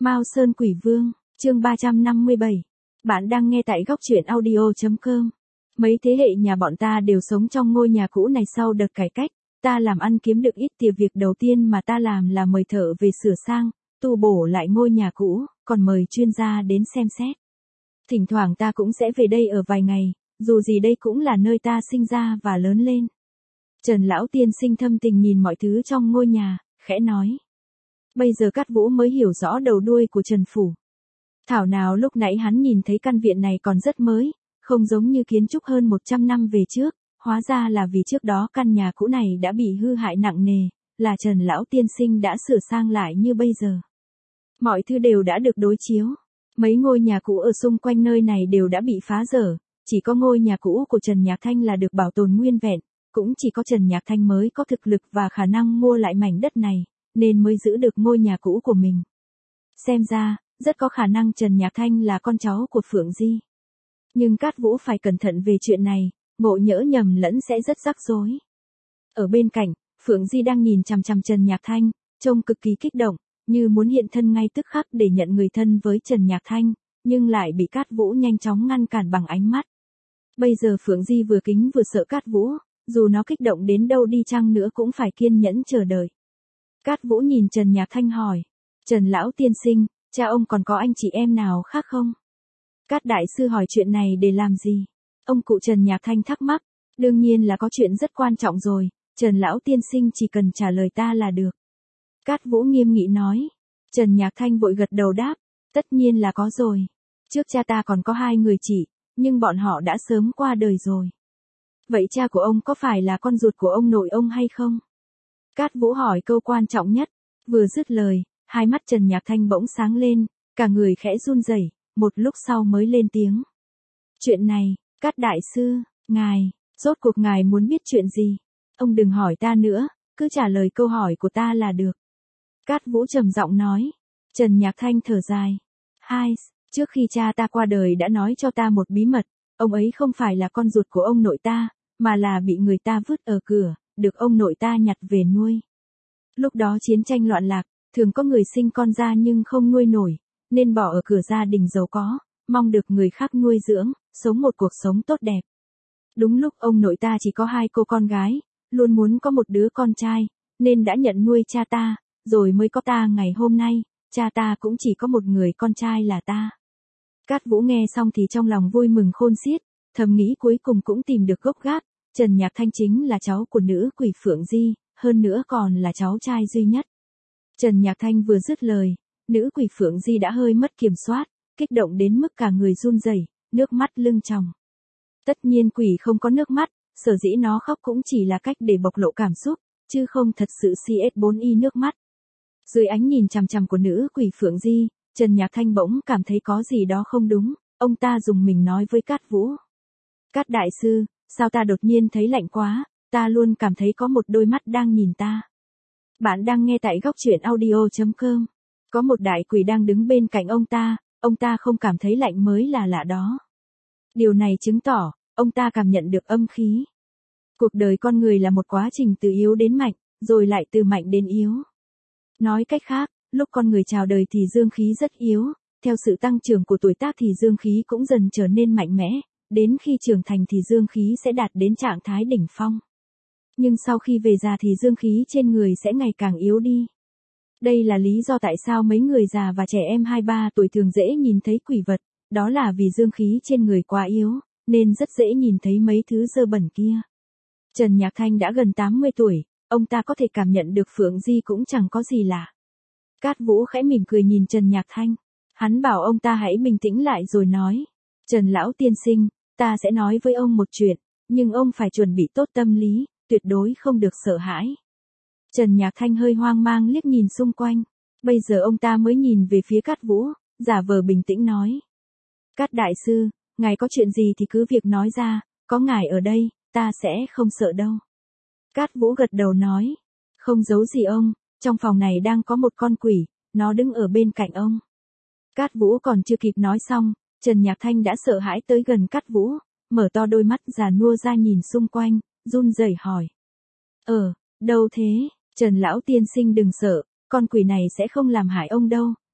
Mao Sơn Quỷ Vương, chương 357. Bạn đang nghe tại góc truyện audio.com. Mấy thế hệ nhà bọn ta đều sống trong ngôi nhà cũ này sau đợt cải cách. Ta làm ăn kiếm được ít tiền, việc đầu tiên mà ta làm là mời thợ về sửa sang, tu bổ lại ngôi nhà cũ, còn mời chuyên gia đến xem xét. Thỉnh thoảng ta cũng sẽ về đây ở vài ngày, dù gì đây cũng là nơi ta sinh ra và lớn lên. Trần lão tiên sinh thâm tình nhìn mọi thứ trong ngôi nhà, khẽ nói. Bây giờ Cát Vũ mới hiểu rõ đầu đuôi của Trần Phủ. Thảo nào lúc nãy hắn nhìn thấy căn viện này còn rất mới, không giống như kiến trúc hơn 100 năm về trước, hóa ra là vì trước đó căn nhà cũ này đã bị hư hại nặng nề, là Trần lão tiên sinh đã sửa sang lại như bây giờ. Mọi thứ đều đã được đối chiếu. Mấy ngôi nhà cũ ở xung quanh nơi này đều đã bị phá dở, chỉ có ngôi nhà cũ của Trần Nhạc Thanh là được bảo tồn nguyên vẹn, cũng chỉ có Trần Nhạc Thanh mới có thực lực và khả năng mua lại mảnh đất này, nên mới giữ được ngôi nhà cũ của mình. Xem ra, rất có khả năng Trần Nhạc Thanh là con cháu của Phượng Di. Nhưng Cát Vũ phải cẩn thận về chuyện này, ngộ nhỡ nhầm lẫn sẽ rất rắc rối. Ở bên cạnh, Phượng Di đang nhìn chằm chằm Trần Nhạc Thanh, trông cực kỳ kích động, như muốn hiện thân ngay tức khắc để nhận người thân với Trần Nhạc Thanh, nhưng lại bị Cát Vũ nhanh chóng ngăn cản bằng ánh mắt. Bây giờ Phượng Di vừa kính vừa sợ Cát Vũ, dù nó kích động đến đâu đi chăng nữa cũng phải kiên nhẫn chờ đợi. Cát Vũ nhìn Trần Nhạc Thanh hỏi, Trần lão tiên sinh, cha ông còn có anh chị em nào khác không? Cát đại sư hỏi chuyện này để làm gì? Ông cụ Trần Nhạc Thanh thắc mắc, đương nhiên là có chuyện rất quan trọng rồi, Trần lão tiên sinh chỉ cần trả lời ta là được. Cát Vũ nghiêm nghị nói. Trần Nhạc Thanh vội gật đầu đáp, tất nhiên là có rồi. Trước cha ta còn có 2 người chị, nhưng bọn họ đã sớm qua đời rồi. Vậy cha của ông có phải là con ruột của ông nội ông hay không? Cát Vũ hỏi câu quan trọng nhất, vừa dứt lời, hai mắt Trần Nhạc Thanh bỗng sáng lên, cả người khẽ run rẩy, một lúc sau mới lên tiếng. Chuyện này, Cát đại sư, rốt cuộc ngài muốn biết chuyện gì? Ông đừng hỏi ta nữa, cứ trả lời câu hỏi của ta là được. Cát Vũ trầm giọng nói. Trần Nhạc Thanh thở dài. Trước khi cha ta qua đời đã nói cho ta một bí mật, ông ấy không phải là con ruột của ông nội ta, mà là bị người ta vứt ở cửa, được ông nội ta nhặt về nuôi. Lúc đó chiến tranh loạn lạc, thường có người sinh con ra nhưng không nuôi nổi, nên bỏ ở cửa gia đình giàu có, mong được người khác nuôi dưỡng, sống một cuộc sống tốt đẹp. Đúng lúc ông nội ta chỉ có 2 cô con gái, luôn muốn có một đứa con trai, nên đã nhận nuôi cha ta, rồi mới có ta ngày hôm nay, cha ta cũng chỉ có một người con trai là ta. Cát Vũ nghe xong thì trong lòng vui mừng khôn xiết, thầm nghĩ cuối cùng cũng tìm được gốc gác, Trần Nhạc Thanh chính là cháu của nữ quỷ Phượng Di, hơn nữa còn là cháu trai duy nhất. Trần Nhạc Thanh vừa dứt lời, nữ quỷ Phượng Di đã hơi mất kiểm soát, kích động đến mức cả người run rẩy, nước mắt lưng tròng. Tất nhiên quỷ không có nước mắt, sở dĩ nó khóc cũng chỉ là cách để bộc lộ cảm xúc, chứ không thật sự CS4Y nước mắt. Dưới ánh nhìn chằm chằm của nữ quỷ Phượng Di, Trần Nhạc Thanh bỗng cảm thấy có gì đó không đúng, ông ta dùng mình nói với Cát Vũ. Cát đại sư, sao ta đột nhiên thấy lạnh quá, ta luôn cảm thấy có một đôi mắt đang nhìn ta. Bạn đang nghe tại góc truyện audio.com. Có một đại quỷ đang đứng bên cạnh ông ta không cảm thấy lạnh mới là lạ đó. Điều này chứng tỏ, ông ta cảm nhận được âm khí. Cuộc đời con người là một quá trình từ yếu đến mạnh, rồi lại từ mạnh đến yếu. Nói cách khác, lúc con người chào đời thì dương khí rất yếu, theo sự tăng trưởng của tuổi tác thì dương khí cũng dần trở nên mạnh mẽ, đến khi trưởng thành thì dương khí sẽ đạt đến trạng thái đỉnh phong. Nhưng sau khi về già thì dương khí trên người sẽ ngày càng yếu đi. Đây là lý do tại sao mấy người già và trẻ em 2-3 tuổi thường dễ nhìn thấy quỷ vật, đó là vì dương khí trên người quá yếu, nên rất dễ nhìn thấy mấy thứ dơ bẩn kia. Trần Nhạc Thanh đã gần 80 tuổi, ông ta có thể cảm nhận được Phượng Di cũng chẳng có gì lạ. Cát Vũ khẽ mỉm cười nhìn Trần Nhạc Thanh. Hắn bảo ông ta hãy bình tĩnh lại rồi nói. Trần lão tiên sinh, ta sẽ nói với ông một chuyện, nhưng ông phải chuẩn bị tốt tâm lý, tuyệt đối không được sợ hãi. Trần Nhạc Thanh hơi hoang mang liếc nhìn xung quanh. Bây giờ ông ta mới nhìn về phía Cát Vũ, giả vờ bình tĩnh nói. Cát đại sư, ngài có chuyện gì thì cứ việc nói ra, có ngài ở đây, ta sẽ không sợ đâu. Cát Vũ gật đầu nói. Không giấu gì ông, trong phòng này đang có một con quỷ, nó đứng ở bên cạnh ông. Cát Vũ còn chưa kịp nói xong, Trần Nhạc Thanh đã sợ hãi tới gần Cát Vũ, mở to đôi mắt già nua ra nhìn xung quanh, run rẩy hỏi. Đâu thế, Trần lão tiên sinh đừng sợ, con quỷ này sẽ không làm hại ông đâu,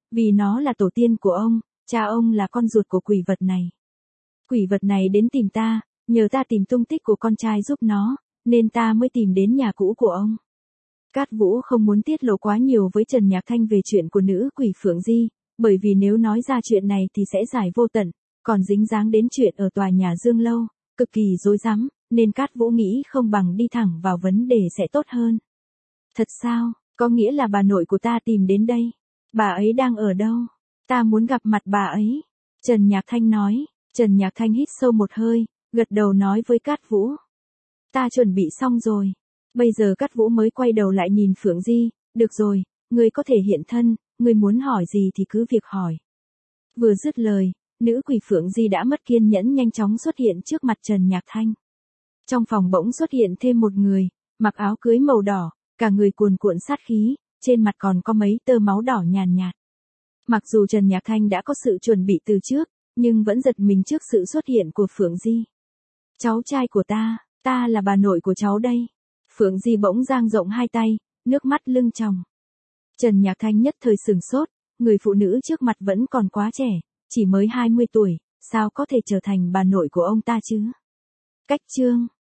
Vì nó là tổ tiên của ông, cha ông là con ruột của quỷ vật này. Quỷ vật này đến tìm ta, nhờ ta tìm tung tích của con trai giúp nó, nên ta mới tìm đến nhà cũ của ông. Cát Vũ không muốn tiết lộ quá nhiều với Trần Nhạc Thanh về chuyện của nữ quỷ Phượng Di, bởi vì nếu nói ra chuyện này thì sẽ dài vô tận, còn dính dáng đến chuyện ở tòa nhà Dương Lâu, cực kỳ rối rắm, nên Cát Vũ nghĩ không bằng đi thẳng vào vấn đề sẽ tốt hơn. Thật sao, có nghĩa là bà nội của ta tìm đến đây. Bà ấy đang ở đâu? Ta muốn gặp mặt bà ấy. Trần Nhạc Thanh nói. Trần Nhạc Thanh hít sâu một hơi, gật đầu nói với Cát Vũ. Ta chuẩn bị xong rồi. Bây giờ Cát Vũ mới quay đầu lại nhìn Phượng Di, được rồi, ngươi có thể hiện thân, ngươi muốn hỏi gì thì cứ việc hỏi. Vừa dứt lời, nữ quỷ Phượng Di đã mất kiên nhẫn nhanh chóng xuất hiện trước mặt Trần Nhạc Thanh. Trong phòng bỗng xuất hiện thêm một người, mặc áo cưới màu đỏ, cả người cuồn cuộn sát khí, trên mặt còn có mấy tơ máu đỏ nhàn nhạt. Mặc dù Trần Nhạc Thanh đã có sự chuẩn bị từ trước, nhưng vẫn giật mình trước sự xuất hiện của Phượng Di. Cháu trai của ta là bà nội của cháu đây. Phượng Di bỗng dang rộng hai tay, nước mắt lưng tròng. Trần Nhạc Thanh nhất thời sửng sốt, người phụ nữ trước mặt vẫn còn quá trẻ, chỉ mới 20 tuổi, sao có thể trở thành bà nội của ông ta chứ? Cách chương